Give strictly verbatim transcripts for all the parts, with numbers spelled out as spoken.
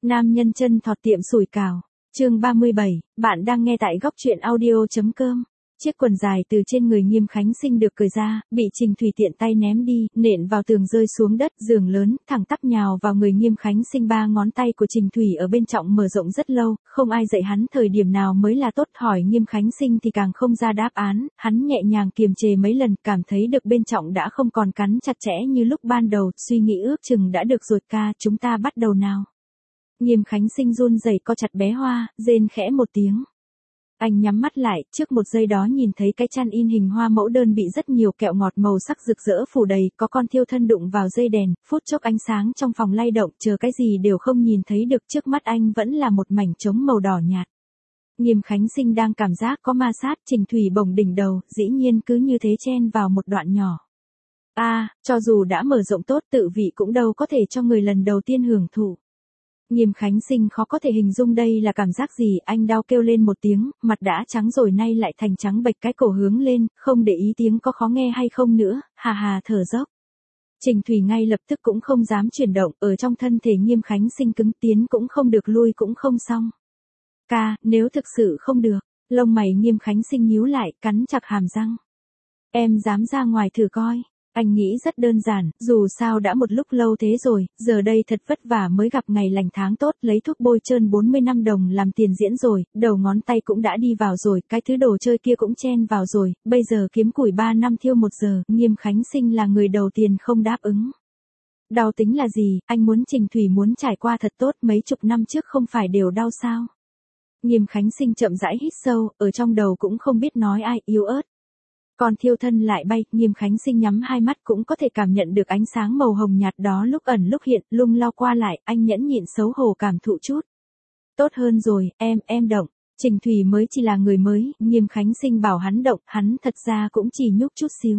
Nam nhân chân thọt tiệm sủi cảo. Chương ba mươi bảy, bạn đang nghe tại góc truyện audio.com. Chiếc quần dài từ trên người Nghiêm Khánh Sinh được cởi ra, bị Trình Thủy tiện tay ném đi, nện vào tường rơi xuống đất, giường lớn, thẳng tắp nhào vào người Nghiêm Khánh Sinh. Ba ngón tay của Trình Thủy ở bên trong mở rộng rất lâu, không ai dạy hắn thời điểm nào mới là tốt, hỏi Nghiêm Khánh Sinh thì càng không ra đáp án, hắn nhẹ nhàng kiềm chế mấy lần, cảm thấy được bên trong đã không còn cắn chặt chẽ như lúc ban đầu, suy nghĩ ước chừng đã được rồi. Ca, chúng ta bắt đầu nào. Nghiêm Khánh Sinh run rẩy co chặt bé Hoa, rên khẽ một tiếng. Anh nhắm mắt lại, trước một giây đó nhìn thấy cái chăn in hình hoa mẫu đơn bị rất nhiều kẹo ngọt màu sắc rực rỡ phủ đầy, có con thiêu thân đụng vào dây đèn, phút chốc ánh sáng trong phòng lay động, chờ cái gì đều không nhìn thấy được, trước mắt anh vẫn là một mảnh trống màu đỏ nhạt. Nghiêm Khánh Sinh đang cảm giác có ma sát, Trình Thủy bồng đỉnh đầu, dĩ nhiên cứ như thế chen vào một đoạn nhỏ. A, à, cho dù đã mở rộng tốt, tự vị cũng đâu có thể cho người lần đầu tiên hưởng thụ. Nghiêm Khánh Sinh khó có thể hình dung đây là cảm giác gì, anh đau kêu lên một tiếng, mặt đã trắng rồi nay lại thành trắng bệch, cái cổ hướng lên, không để ý tiếng có khó nghe hay không nữa, hà hà thở dốc. Trình Thủy ngay lập tức cũng không dám chuyển động, ở trong thân thể Nghiêm Khánh Sinh cứng, tiến cũng không được, lui cũng không xong. Ca, nếu thực sự không được, lông mày Nghiêm Khánh Sinh nhíu lại, cắn chặt hàm răng. Em dám ra ngoài thử coi. Anh nghĩ rất đơn giản, dù sao đã một lúc lâu thế rồi, giờ đây thật vất vả mới gặp ngày lành tháng tốt, lấy thuốc bôi trơn bốn mươi năm đồng làm tiền diễn rồi, đầu ngón tay cũng đã đi vào rồi, cái thứ đồ chơi kia cũng chen vào rồi, bây giờ kiếm củi ba năm thiêu một giờ, Nghiêm Khánh Sinh là người đầu tiên không đáp ứng. Đau tính là gì, anh muốn Trình Thủy muốn trải qua thật tốt, mấy chục năm trước không phải đều đau sao? Nghiêm Khánh Sinh chậm rãi hít sâu, ở trong đầu cũng không biết nói ai, yếu ớt. Còn thiêu thân lại bay, Nghiêm Khánh Sinh nhắm hai mắt cũng có thể cảm nhận được ánh sáng màu hồng nhạt đó lúc ẩn lúc hiện, lung lao qua lại, anh nhẫn nhịn xấu hổ cảm thụ chút. Tốt hơn rồi, em, em động. Trình Thủy mới chỉ là người mới, Nghiêm Khánh Sinh bảo hắn động, hắn thật ra cũng chỉ nhúc chút xíu.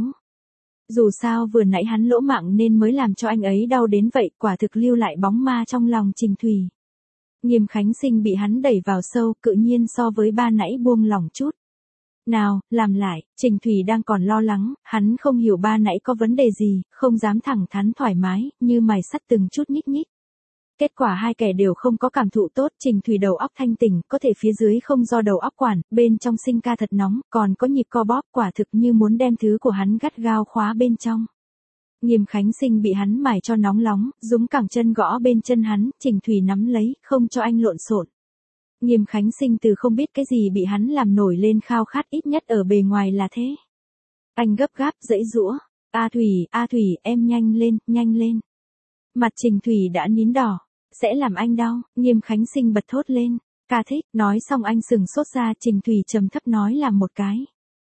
Dù sao vừa nãy hắn lỗ mạng nên mới làm cho anh ấy đau đến vậy, quả thực lưu lại bóng ma trong lòng Trình Thủy. Nghiêm Khánh Sinh bị hắn đẩy vào sâu, tự nhiên so với ba nãy buông lỏng chút. Nào, làm lại, Trình Thủy đang còn lo lắng, hắn không hiểu ba nãy có vấn đề gì, không dám thẳng thắn thoải mái, như mài sắt từng chút nhích nhích. Kết quả hai kẻ đều không có cảm thụ tốt, Trình Thủy đầu óc thanh tỉnh, có thể phía dưới không do đầu óc quản, bên trong sinh ca thật nóng, còn có nhịp co bóp, quả thực như muốn đem thứ của hắn gắt gao khóa bên trong. Nghiêm Khánh Sinh bị hắn mài cho nóng lóng, dúng cẳng chân gõ bên chân hắn, Trình Thủy nắm lấy, không cho anh lộn xộn. Nghiêm Khánh Sinh từ không biết cái gì bị hắn làm nổi lên khao khát, ít nhất ở bề ngoài là thế. Anh gấp gáp, giãy giũa. A Thủy, A Thủy, em nhanh lên, nhanh lên. Mặt Trình Thủy đã nín đỏ. Sẽ làm anh đau, Nghiêm Khánh Sinh bật thốt lên. Ca thích, nói xong anh sừng sốt ra, Trình Thủy trầm thấp nói làm một cái.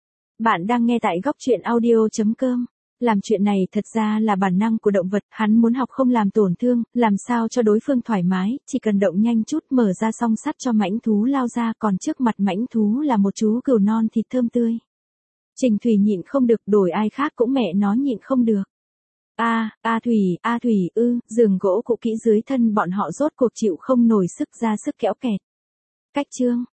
Bạn đang nghe tại góc truyện audio.com. Làm chuyện này thật ra là bản năng của động vật, hắn muốn học không làm tổn thương, làm sao cho đối phương thoải mái, chỉ cần động nhanh chút mở ra song sắt cho mãnh thú lao ra, còn trước mặt mãnh thú là một chú cừu non thịt thơm tươi. Trình Thủy nhịn không được, đổi ai khác cũng mẹ nó nhịn không được. A, A Thủy, A Thủy, ư, giường gỗ cũ kỹ dưới thân bọn họ rốt cuộc chịu không nổi sức ra sức kéo kẹt. Cách chương,